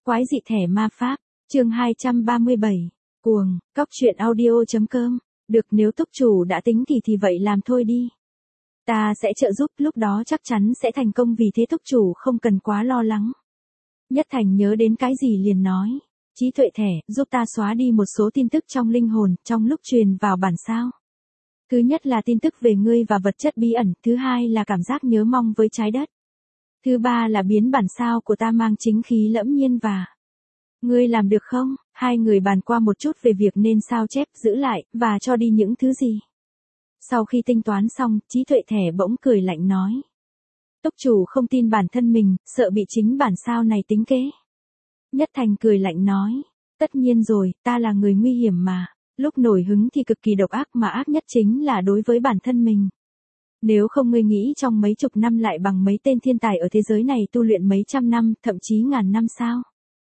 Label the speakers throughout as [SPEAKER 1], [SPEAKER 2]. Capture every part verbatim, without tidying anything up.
[SPEAKER 1] Quái dị thẻ ma pháp, chương hai trăm ba mươi bảy, cuồng, cóc truyện audio.com, được nếu túc chủ đã tính thì thì vậy làm thôi đi. Ta sẽ trợ giúp, lúc đó chắc chắn sẽ thành công vì thế túc chủ không cần quá lo lắng. Nhất Thành nhớ đến cái gì liền nói, trí tuệ thẻ, giúp ta xóa đi một số tin tức trong linh hồn, trong lúc truyền vào bản sao. Thứ nhất là tin tức về ngươi và vật chất bí ẩn, thứ hai là cảm giác nhớ mong với trái đất. Thứ ba là biến bản sao của ta mang chính khí lẫm nhiên và... Ngươi làm được không? Hai người bàn qua một chút về việc nên sao chép, giữ lại, và cho đi những thứ gì. Sau khi tính toán xong, trí tuệ thẻ bỗng cười lạnh nói. Túc chủ không tin bản thân mình, sợ bị chính bản sao này tính kế. Nhất Thành cười lạnh nói. Tất nhiên rồi, ta là người nguy hiểm mà. Lúc nổi hứng thì cực kỳ độc ác mà ác nhất chính là đối với bản thân mình. Nếu không ngươi nghĩ trong mấy chục năm lại bằng mấy tên thiên tài ở thế giới này tu luyện mấy trăm năm, thậm chí ngàn năm sao?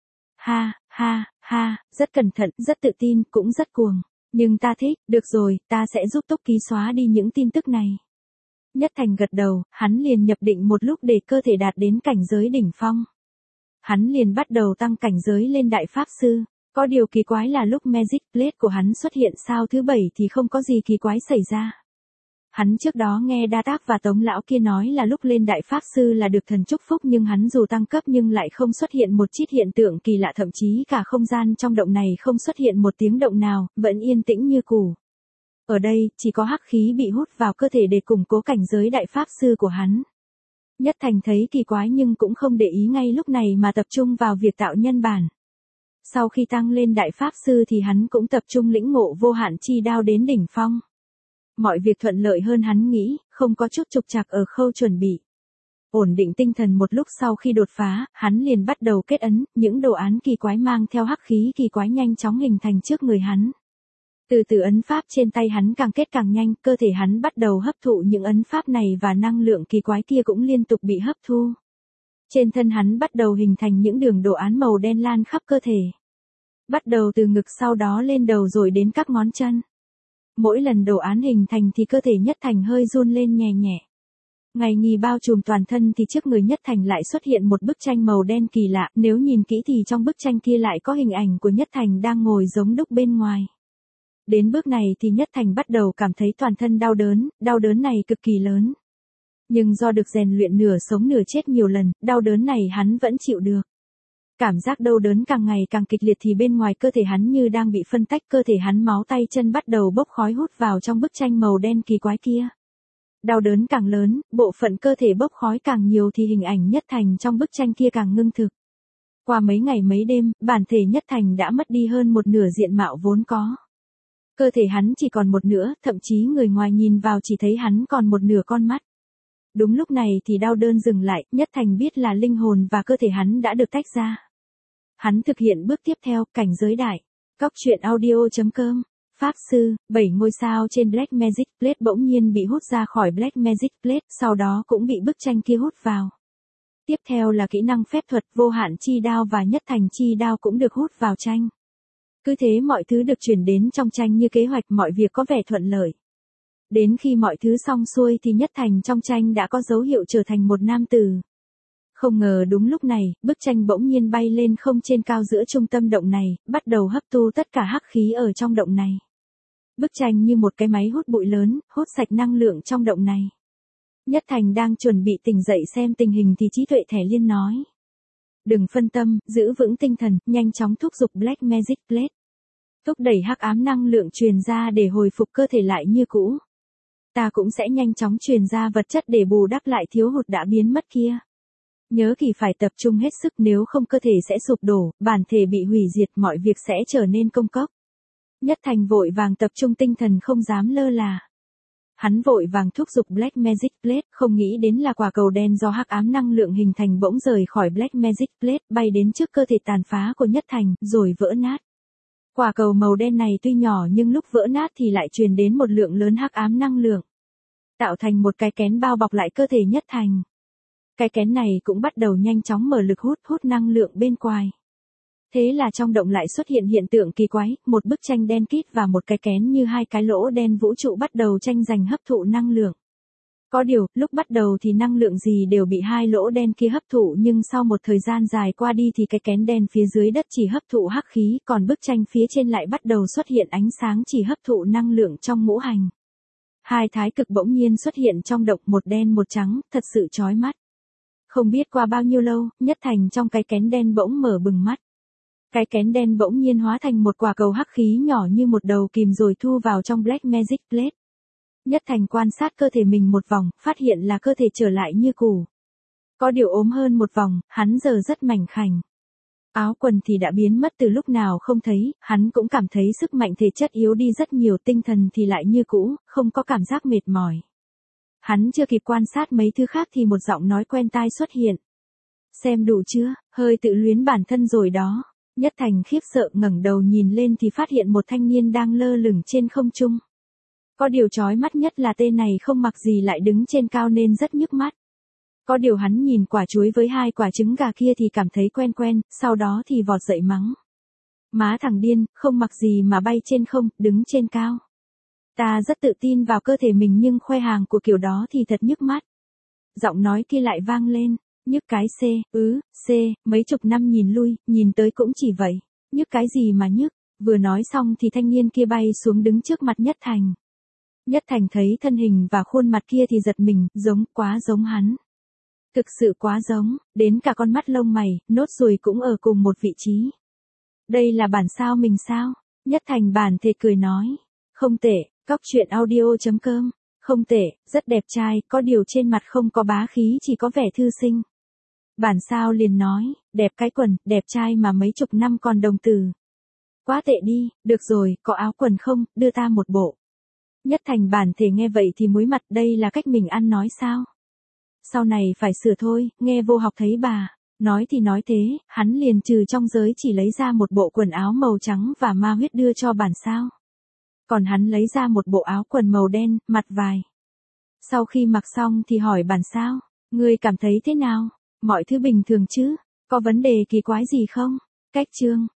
[SPEAKER 1] Ha, ha, ha, rất cẩn thận, rất tự tin, cũng rất cuồng. Nhưng ta thích, được rồi, ta sẽ giúp Túc Ký xóa đi những tin tức này. Nhất Thành gật đầu, hắn liền nhập định một lúc để cơ thể đạt đến cảnh giới đỉnh phong. Hắn liền bắt đầu tăng cảnh giới lên đại pháp sư. Có điều kỳ quái là lúc Magic Blade của hắn xuất hiện sao thứ bảy thì không có gì kỳ quái xảy ra. Hắn trước đó nghe Đa Tác và Tống lão kia nói là lúc lên đại pháp sư là được thần chúc phúc, nhưng hắn dù tăng cấp nhưng lại không xuất hiện một chút hiện tượng kỳ lạ, thậm chí cả không gian trong động này không xuất hiện một tiếng động nào, vẫn yên tĩnh như cũ. Ở đây, chỉ có hắc khí bị hút vào cơ thể để củng cố cảnh giới đại pháp sư của hắn. Nhất Thành thấy kỳ quái nhưng cũng không để ý ngay lúc này mà tập trung vào việc tạo nhân bản. Sau khi tăng lên đại pháp sư thì hắn cũng tập trung lĩnh ngộ vô hạn chi đao đến đỉnh phong. Mọi việc thuận lợi hơn hắn nghĩ, không có chút trục trặc ở khâu chuẩn bị. Ổn định tinh thần một lúc sau khi đột phá, hắn liền bắt đầu kết ấn, những đồ án kỳ quái mang theo hắc khí kỳ quái nhanh chóng hình thành trước người hắn. Từ từ ấn pháp trên tay hắn càng kết càng nhanh, cơ thể hắn bắt đầu hấp thụ những ấn pháp này và năng lượng kỳ quái kia cũng liên tục bị hấp thu. Trên thân hắn bắt đầu hình thành những đường đồ án màu đen lan khắp cơ thể. Bắt đầu từ ngực, sau đó lên đầu rồi đến các ngón chân. Mỗi lần đồ án hình thành thì cơ thể Nhất Thành hơi run lên nhẹ nhẹ. Ngày nghỉ bao trùm toàn thân thì trước người Nhất Thành lại xuất hiện một bức tranh màu đen kỳ lạ, nếu nhìn kỹ thì trong bức tranh kia lại có hình ảnh của Nhất Thành đang ngồi giống đúc bên ngoài. Đến bước này thì Nhất Thành bắt đầu cảm thấy toàn thân đau đớn, đau đớn này cực kỳ lớn. Nhưng do được rèn luyện nửa sống nửa chết nhiều lần, đau đớn này hắn vẫn chịu được. Cảm giác đau đớn càng ngày càng kịch liệt thì bên ngoài cơ thể hắn như đang bị phân tách, cơ thể hắn máu tay chân bắt đầu bốc khói hút vào trong bức tranh màu đen kỳ quái kia. Đau đớn càng lớn, bộ phận cơ thể bốc khói càng nhiều thì hình ảnh Nhất Thành trong bức tranh kia càng ngưng thực. Qua mấy ngày mấy đêm, bản thể Nhất Thành đã mất đi hơn một nửa diện mạo vốn có. Cơ thể hắn chỉ còn một nửa, thậm chí người ngoài nhìn vào chỉ thấy hắn còn một nửa con mắt. Đúng lúc này thì đau đớn dừng lại, Nhất Thành biết là linh hồn và cơ thể hắn đã được tách ra. Hắn thực hiện bước tiếp theo, cảnh giới đại. Cóc truyện audio.com, Pháp Sư, bảy ngôi sao trên Black Magic Plate bỗng nhiên bị hút ra khỏi Black Magic Plate, sau đó cũng bị bức tranh kia hút vào. Tiếp theo là kỹ năng phép thuật vô hạn chi đao và Nhất Thành chi đao cũng được hút vào tranh. Cứ thế mọi thứ được chuyển đến trong tranh như kế hoạch, mọi việc có vẻ thuận lợi. Đến khi mọi thứ xong xuôi thì Nhất Thành trong tranh đã có dấu hiệu trở thành một nam tử. Không ngờ đúng lúc này, bức tranh bỗng nhiên bay lên không trên cao giữa trung tâm động này, bắt đầu hấp thu tất cả hắc khí ở trong động này. Bức tranh như một cái máy hút bụi lớn, hút sạch năng lượng trong động này. Nhất Thành đang chuẩn bị tỉnh dậy xem tình hình thì trí tuệ thẻ liên nói. Đừng phân tâm, giữ vững tinh thần, nhanh chóng thúc giục Black Magic Plate. Thúc đẩy hắc ám năng lượng truyền ra để hồi phục cơ thể lại như cũ. Ta cũng sẽ nhanh chóng truyền ra vật chất để bù đắp lại thiếu hụt đã biến mất kia. Nhớ kỳ phải tập trung hết sức, nếu không cơ thể sẽ sụp đổ, bản thể bị hủy diệt, mọi việc sẽ trở nên công cốc. Nhất Thành vội vàng tập trung tinh thần không dám lơ là. Hắn vội vàng thúc giục Black Magic Plate, không nghĩ đến là quả cầu đen do hắc ám năng lượng hình thành bỗng rời khỏi Black Magic Plate, bay đến trước cơ thể tàn phá của Nhất Thành, rồi vỡ nát. Quả cầu màu đen này tuy nhỏ nhưng lúc vỡ nát thì lại truyền đến một lượng lớn hắc ám năng lượng, tạo thành một cái kén bao bọc lại cơ thể Nhất Thành. Cái kén này cũng bắt đầu nhanh chóng mở lực hút, hút năng lượng bên ngoài. Thế là trong động lại xuất hiện hiện tượng kỳ quái, một bức tranh đen kịt và một cái kén như hai cái lỗ đen vũ trụ bắt đầu tranh giành hấp thụ năng lượng. Có điều, lúc bắt đầu thì năng lượng gì đều bị hai lỗ đen kia hấp thụ, nhưng sau một thời gian dài qua đi thì cái kén đen phía dưới đất chỉ hấp thụ hắc khí, còn bức tranh phía trên lại bắt đầu xuất hiện ánh sáng chỉ hấp thụ năng lượng trong ngũ hành. Hai thái cực bỗng nhiên xuất hiện trong động, một đen một trắng, thật sự chói mắt. Không biết qua bao nhiêu lâu, Nhất Thành trong cái kén đen bỗng mở bừng mắt. Cái kén đen bỗng nhiên hóa thành một quả cầu hắc khí nhỏ như một đầu kìm rồi thu vào trong Black Magic Plate. Nhất Thành quan sát cơ thể mình một vòng, phát hiện là cơ thể trở lại như cũ. Có điều ốm hơn một vòng, hắn giờ rất mảnh khảnh. Áo quần thì đã biến mất từ lúc nào không thấy, hắn cũng cảm thấy sức mạnh thể chất yếu đi rất nhiều, tinh thần thì lại như cũ, không có cảm giác mệt mỏi. Hắn chưa kịp quan sát mấy thứ khác thì một giọng nói quen tai xuất hiện. Xem đủ chưa, hơi tự luyến bản thân rồi đó. Nhất Thành khiếp sợ ngẩng đầu nhìn lên thì phát hiện một thanh niên đang lơ lửng trên không trung. Có điều chói mắt nhất là tên này không mặc gì lại đứng trên cao nên rất nhức mắt. Có điều hắn nhìn quả chuối với hai quả trứng gà kia thì cảm thấy quen quen, sau đó thì vọt dậy mắng. Má thằng điên, không mặc gì mà bay trên không, đứng trên cao. Ta rất tự tin vào cơ thể mình nhưng khoe hàng của kiểu đó thì thật nhức mắt. Giọng nói kia lại vang lên, nhức cái C, ứ, C, mấy chục năm nhìn lui, nhìn tới cũng chỉ vậy. Nhức cái gì mà nhức, vừa nói xong thì thanh niên kia bay xuống đứng trước mặt Nhất Thành. Nhất Thành thấy thân hình và khuôn mặt kia thì giật mình, giống, quá giống hắn. Thực sự quá giống, đến cả con mắt lông mày, nốt ruồi cũng ở cùng một vị trí. Đây là bản sao mình sao? Nhất Thành bản thể cười nói. Không tệ, cóc truyện audio chấm com. Không tệ, rất đẹp trai, có điều trên mặt không có bá khí, chỉ có vẻ thư sinh. Bản sao liền nói, đẹp cái quần, đẹp trai mà mấy chục năm còn đồng từ. Quá tệ đi, được rồi, có áo quần không, đưa ta một bộ. Nhất Thành bản thể nghe vậy thì muối mặt, đây là cách mình ăn nói sao? Sau này phải sửa thôi, nghe vô học thấy bà. Nói thì nói thế, hắn liền trừ trong giới chỉ lấy ra một bộ quần áo màu trắng và ma huyết đưa cho bản sao. Còn hắn lấy ra một bộ áo quần màu đen, mặt vài. Sau khi mặc xong thì hỏi bản sao, ngươi cảm thấy thế nào? Mọi thứ bình thường chứ, có vấn đề kỳ quái gì không? Cách chương